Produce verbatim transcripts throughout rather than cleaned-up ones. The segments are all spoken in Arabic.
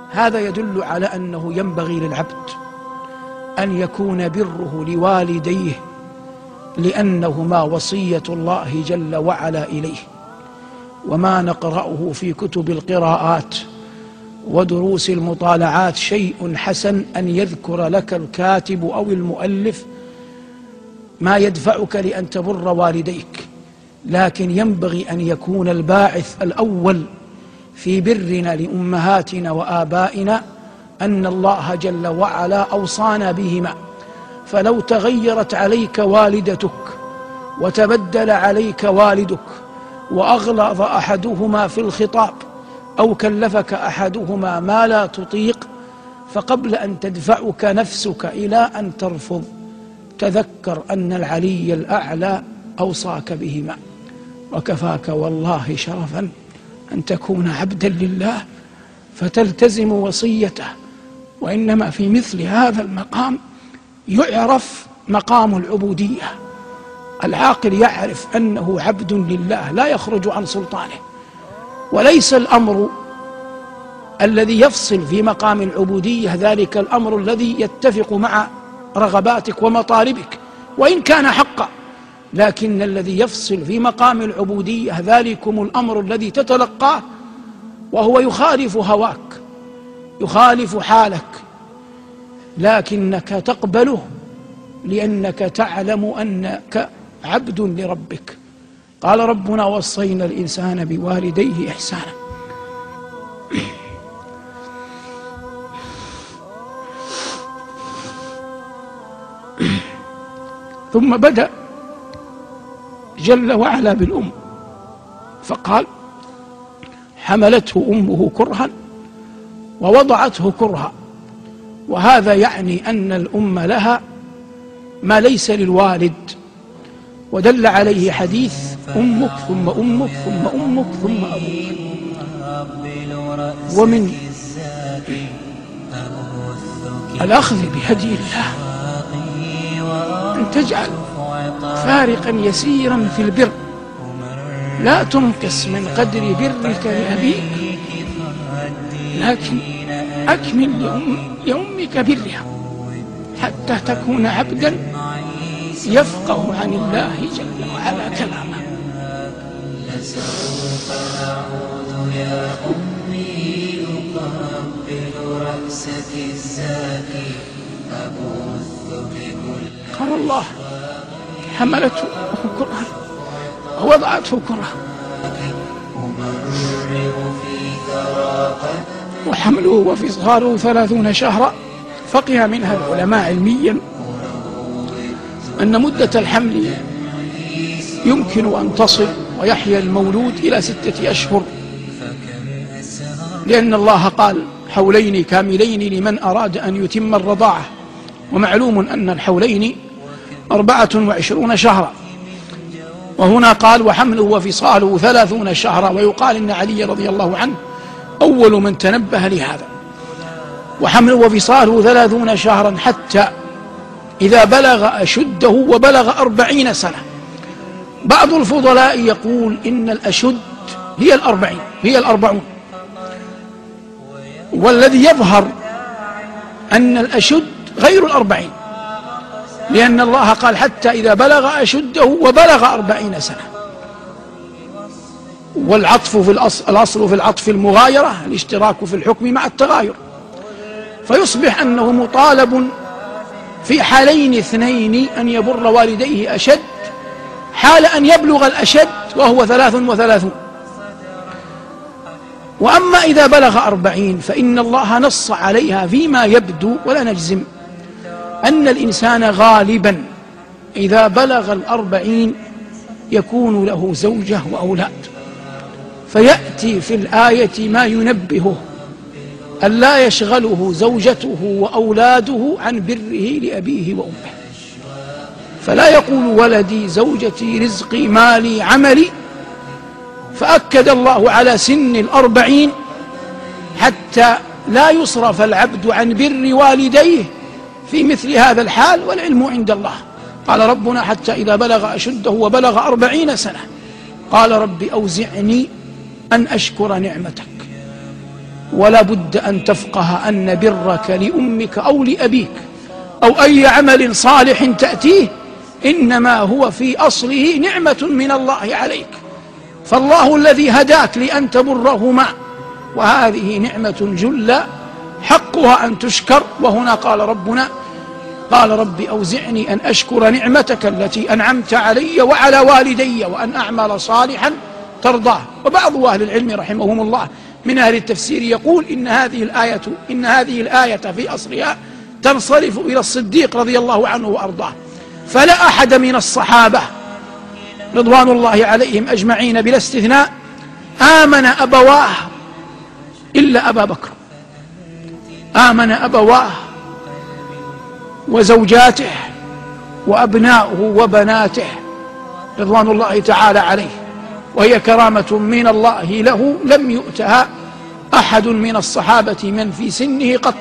هذا يدل على أنه ينبغي للعبد أن يكون بره لوالديه، لأنهما وصية الله جل وعلا إليه. وما نقرأه في كتب القراءات ودروس المطالعات شيء حسن أن يذكر لك الكاتب أو المؤلف ما يدفعك لأن تبر والديك، لكن ينبغي أن يكون الباعث الأول في برنا لأمهاتنا وآبائنا أن الله جل وعلا أوصانا بهما. فلو تغيرت عليك والدتك وتبدل عليك والدك وأغلظ أحدهما في الخطاب أو كلفك أحدهما ما لا تطيق، فقبل أن تدفعك نفسك إلى أن ترفض تذكر أن العلي الأعلى أوصاك بهما. وكفاك والله شرفا أن تكون عبدا لله فتلتزم وصيته. وإنما في مثل هذا المقام يعرف مقام العبودية. العاقل يعرف أنه عبد لله لا يخرج عن سلطانه، وليس الأمر الذي يفصل في مقام العبودية ذلك الأمر الذي يتفق مع رغباتك ومطالبك وإن كان حقا، لكن الذي يفصل في مقام العبودية ذلكم الأمر الذي تتلقاه وهو يخالف هواك يخالف حالك، لكنك تقبله لأنك تعلم أنك عبد لربك. قال ربنا: وصينا الإنسان بوالديه إحسانا. ثم بدأ جل وعلا بالأم فقال: حملته أمه كرها ووضعته كرها. وهذا يعني أن الأم لها ما ليس للوالد، ودل عليه حديث: أمك ثم أمك ثم أمك ثم أبوك. ومن الأخذ بهدي الله أن تجعل فارقا يسيرا في البر، لا تنقص من قدر برك لأبيك، لكن أكمل لأم لأمك برها حتى تكون عبدا يفقه عن الله جل وعلا كلامه. لسوف أعود يا أمي أقبل رأسك الزاكي أبث بكل. قال الله: حملته كرها ووضعته كرها. وحمله وفصاله ثلاثون شهرا. فقه منها العلماء علميا أن مدة الحمل يمكن أن تصل ويحيا المولود إلى ستة أشهر، لأن الله قال: حولين كاملين لمن أراد أن يتم الرضاعة. ومعلوم أن الحولين أربعة وعشرون شهرا، وهنا قال: وحمله وفصاله ثلاثون شهرا. ويقال إن علي رضي الله عنه أول من تنبه لهذا. وحمله وفصاله ثلاثون شهرا حتى إذا بلغ أشده وبلغ أربعين سنة. بعض الفضلاء يقول إن الأشد هي الأربعين هي الأربعون، والذي يظهر أن الأشد غير الأربعين، لأن الله قال: حتى إذا بلغ أشده وبلغ أربعين سنة. والعطف في الأصل, الأصل في العطف المغايرة، الاشتراك في الحكم مع التغاير، فيصبح أنه مطالب في حالين اثنين أن يبر والديه أشد، حال أن يبلغ الأشد وهو ثلاث وثلاثون. وأما إذا بلغ أربعين فإن الله نص عليها فيما يبدو ولا نجزم أن الإنسان غالبا إذا بلغ الأربعين يكون له زوجة وأولاد، فيأتي في الآية ما ينبهه أن لا يشغله زوجته وأولاده عن بره لأبيه وأمه. فلا يقول: ولدي زوجتي رزقي مالي عملي، فأكد الله على سن الأربعين حتى لا يصرف العبد عن بر والديه في مثل هذا الحال، والعلم عند الله. قال ربنا: حتى إذا بلغ أشده وبلغ أربعين سنة قال: رب أوزعني أن أشكر نعمتك ولا بد أن تفقه أن برك لأمك أو لأبيك أو أي عمل صالح تأتيه إنما هو في أصله نعمة من الله عليك، فالله الذي هداك لأن تبرهما، وهذه نعمة جلة حقها أن تشكر. وهنا قال ربنا قال رب أوزعني أن أشكر نعمتك التي أنعمت علي وعلى والدي وأن أعمل صالحا ترضاه. وبعض أهل العلم رحمهم الله من أهل التفسير يقول إن هذه الآية إن هذه الآية في أصلها تنصرف إلى الصديق رضي الله عنه وأرضاه، فلا أحد من الصحابة رضوان الله عليهم أجمعين بلا استثناء آمن أبواه إلا أبا بكر، آمن أبواه وزوجاته وأبناؤه وبناته رضوان الله تعالى عليه، وهي كرامة من الله له لم يؤتها أحد من الصحابة من في سنه قط.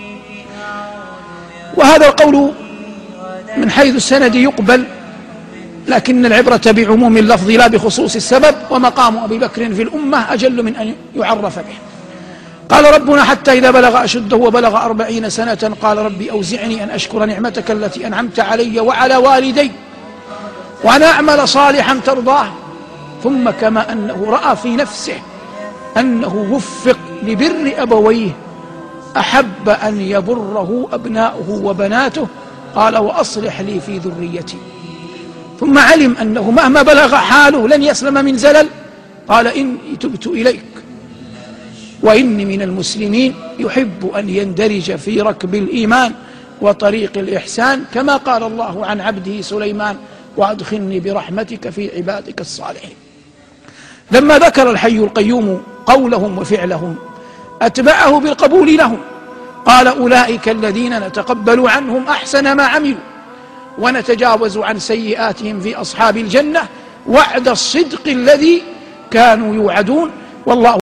وهذا القول من حيث السند يقبل، لكن العبرة بعموم اللفظ لا بخصوص السبب، ومقام أبي بكر في الأمة أجل من أن يعرف به. قال ربنا حتى إذا بلغ أشده وبلغ أربعين سنة قال ربي أوزعني أن أشكر نعمتك التي أنعمت علي وعلى والدي وأن أعمل صالحا ترضاه. ثم كما أنه رأى في نفسه أنه وفق لبر أبويه أحب أن يبره أبناؤه وبناته، قال وأصلح لي في ذريتي. ثم علم أنه مهما بلغ حاله لن يسلم من زلل، قال إني تبت إليك وإني من المسلمين، يحب أن يندرج في ركب الإيمان وطريق الإحسان، كما قال الله عن عبده سليمان وأدخلني برحمتك في عبادك الصالحين. لما ذكر الحي القيوم قولهم وفعلهم أتبعه بالقبول لهم، قال أولئك الذين نتقبل عنهم أحسن ما عملوا ونتجاوز عن سيئاتهم في أصحاب الجنة وعد الصدق الذي كانوا يوعدون، والله